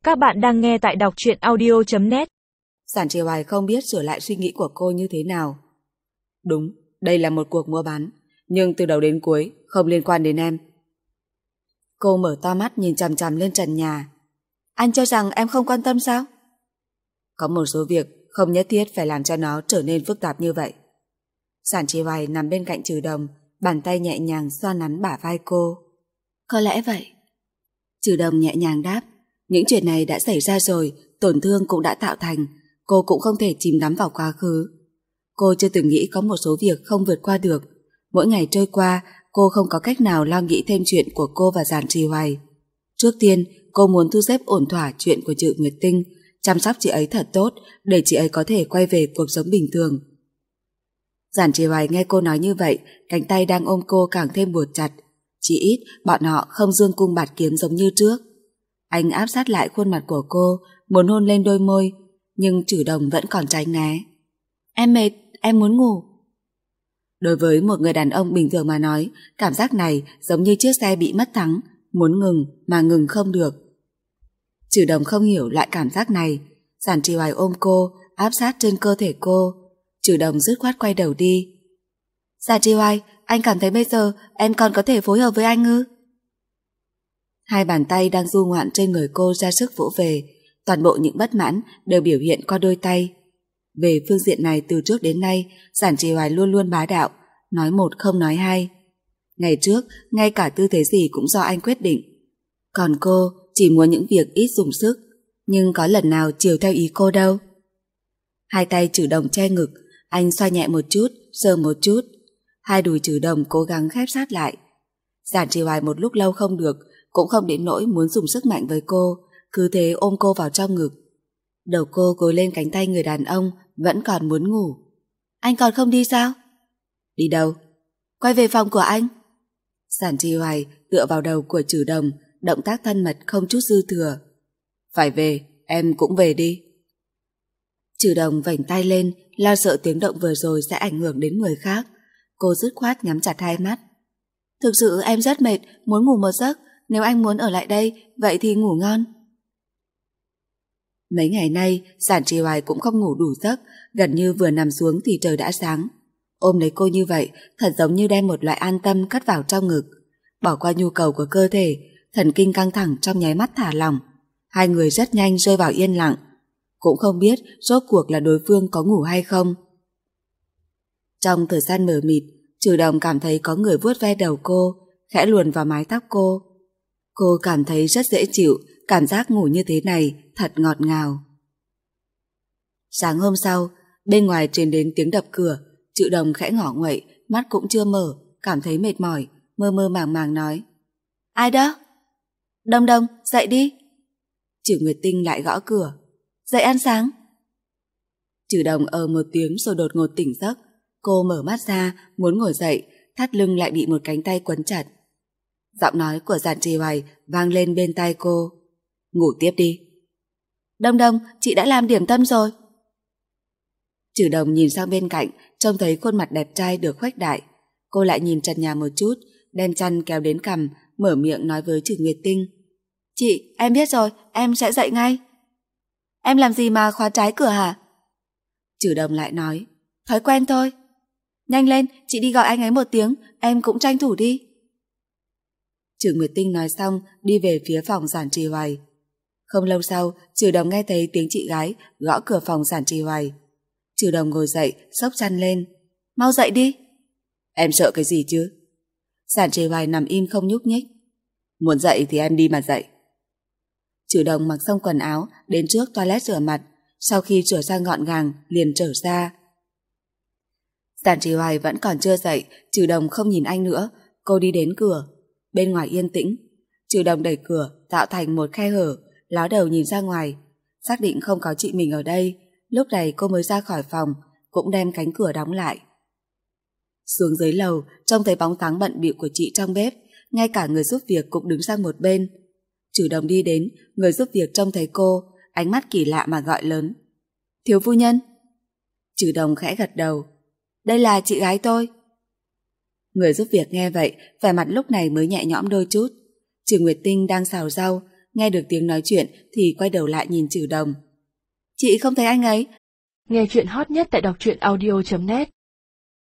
Các bạn đang nghe tại đọc truyện audio.net. Giản Trì Hoài không biết sửa lại suy nghĩ của cô như thế nào. Đúng, đây là một cuộc mua bán, nhưng từ đầu đến cuối không liên quan đến em. Cô mở to mắt nhìn chằm chằm lên trần nhà. Anh cho rằng em không quan tâm sao? Có một số việc không nhất thiết phải làm cho nó trở nên phức tạp như vậy. Giản Trì Hoài nằm bên cạnh Trừ Đồng, bàn tay nhẹ nhàng xoa nắn bả vai cô. Có lẽ vậy. Trừ Đồng nhẹ nhàng đáp. Những chuyện này đã xảy ra rồi, tổn thương cũng đã tạo thành, cô cũng không thể chìm đắm vào quá khứ. Cô chưa từng nghĩ có một số việc không vượt qua được. Mỗi ngày trôi qua, cô không có cách nào lo nghĩ thêm chuyện của cô và Giản Trì Hoài. Trước tiên, cô muốn thu xếp ổn thỏa chuyện của Trự Nguyệt Tinh, chăm sóc chị ấy thật tốt để chị ấy có thể quay về cuộc sống bình thường. Giản Trì Hoài nghe cô nói như vậy, cánh tay đang ôm cô càng thêm buộc chặt. Chỉ ít bọn họ không dương cung bạt kiếm giống như trước. Anh áp sát lại khuôn mặt của cô, muốn hôn lên đôi môi, nhưng Trừ Đồng vẫn còn tránh né. Em mệt, em muốn ngủ. Đối với một người đàn ông bình thường mà nói, cảm giác này giống như chiếc xe bị mất thắng, muốn ngừng mà ngừng không được. Trừ Đồng không hiểu loại cảm giác này. Giản Trì Hoài ôm cô, áp sát trên cơ thể cô. Trừ Đồng dứt khoát quay đầu đi. Giản Trì Hoài, anh cảm thấy bây giờ em còn có thể phối hợp với anh ư? Hai bàn tay đang du ngoạn trên người cô ra sức vỗ về, toàn bộ những bất mãn đều biểu hiện qua đôi tay. Về phương diện này từ trước đến nay, Giản Trì Hoài luôn luôn bá đạo, nói một không nói hai. Ngày trước, ngay cả tư thế gì cũng do anh quyết định. Còn cô chỉ muốn những việc ít dùng sức, nhưng có lần nào chiều theo ý cô đâu. Hai tay Trừ Đồng che ngực, anh xoa nhẹ một chút, sờ một chút. Hai đùi Trừ Đồng cố gắng khép sát lại. Giản Trì Hoài một lúc lâu không được, cũng không đến nỗi muốn dùng sức mạnh với cô, cứ thế ôm cô vào trong ngực. Đầu cô gối lên cánh tay người đàn ông, vẫn còn muốn ngủ. Anh còn không đi sao? Đi đâu? Quay về phòng của anh. Giản Trì Hoài tựa vào đầu của Trừ Đồng, động tác thân mật không chút dư thừa. Phải về, em cũng về đi. Trừ Đồng vểnh tay lên, lo sợ tiếng động vừa rồi sẽ ảnh hưởng đến người khác. Cô dứt khoát nhắm chặt hai mắt. Thực sự em rất mệt, muốn ngủ một giấc. Nếu anh muốn ở lại đây, vậy thì ngủ ngon. Mấy ngày nay, Giản Trì Hoài cũng không ngủ đủ giấc, gần như vừa nằm xuống thì trời đã sáng. Ôm lấy cô như vậy, thật giống như đem một loại an tâm cất vào trong ngực. Bỏ qua nhu cầu của cơ thể, thần kinh căng thẳng trong nháy mắt thả lỏng. Hai người rất nhanh rơi vào yên lặng. Cũng không biết rốt cuộc là đối phương có ngủ hay không. Trong thời gian mờ mịt, Trừ Đồng cảm thấy có người vuốt ve đầu cô, khẽ luồn vào mái tóc cô. Cô cảm thấy rất dễ chịu, cảm giác ngủ như thế này thật ngọt ngào. Sáng hôm sau, bên ngoài truyền đến tiếng đập cửa. Trừ Đồng khẽ ngỏ nguậy, mắt cũng chưa mở, cảm thấy mệt mỏi, mơ mơ màng màng nói. Ai đó? Đồng Đồng, dậy đi. Trừ Nguyệt Tinh lại gõ cửa. Dậy ăn sáng. Trừ Đồng một tiếng rồi đột ngột tỉnh giấc. Cô mở mắt ra, muốn ngồi dậy, thắt lưng lại bị một cánh tay quấn chặt. Giọng nói của Giản Trì Hoài vang lên bên tai cô. Ngủ tiếp đi. Đồng Đồng, chị đã làm điểm tâm rồi. Trừ Đồng nhìn sang bên cạnh, trông thấy khuôn mặt đẹp trai được khuếch đại. Cô lại nhìn trần nhà một chút, đem chăn kéo đến cằm, mở miệng nói với Trừ Nguyệt Tinh. Chị, em biết rồi, em sẽ dậy ngay. Em làm gì mà khóa trái cửa hả? Trừ Đồng lại nói. Thói quen thôi. Nhanh lên, chị đi gọi anh ấy một tiếng, em cũng tranh thủ đi. Trừ Nguyệt Tinh nói xong, đi về phía phòng Giản Trì Hoài. Không lâu sau, Trừ Đồng nghe thấy tiếng chị gái gõ cửa phòng Giản Trì Hoài. Trừ Đồng ngồi dậy, xốc chăn lên. Mau dậy đi. Em sợ cái gì chứ? Giản Trì Hoài nằm im không nhúc nhích. Muốn dậy thì em đi mà dậy. Trừ Đồng mặc xong quần áo, đến trước toilet rửa mặt. Sau khi rửa sang gọn gàng, liền trở ra. Giản Trì Hoài vẫn còn chưa dậy, Trừ Đồng không nhìn anh nữa. Cô đi đến cửa. Bên ngoài yên tĩnh. Trừ Đồng đẩy cửa, tạo thành một khe hở, ló đầu nhìn ra ngoài. Xác định không có chị mình ở đây, lúc này cô mới ra khỏi phòng, cũng đem cánh cửa đóng lại. Xuống dưới lầu, trông thấy bóng dáng bận bịu của chị trong bếp, ngay cả người giúp việc cũng đứng sang một bên. Trừ Đồng đi đến, người giúp việc trông thấy cô, ánh mắt kỳ lạ mà gọi lớn. Thiếu phu nhân. Trừ Đồng khẽ gật đầu. Đây là chị gái tôi. Người giúp việc nghe vậy, vẻ mặt lúc này mới nhẹ nhõm đôi chút. Trừ Nguyệt Tinh đang xào rau, nghe được tiếng nói chuyện thì quay đầu lại nhìn Trừ Đồng. Chị không thấy anh ấy. Nghe chuyện hot nhất tại đọc truyện audio.net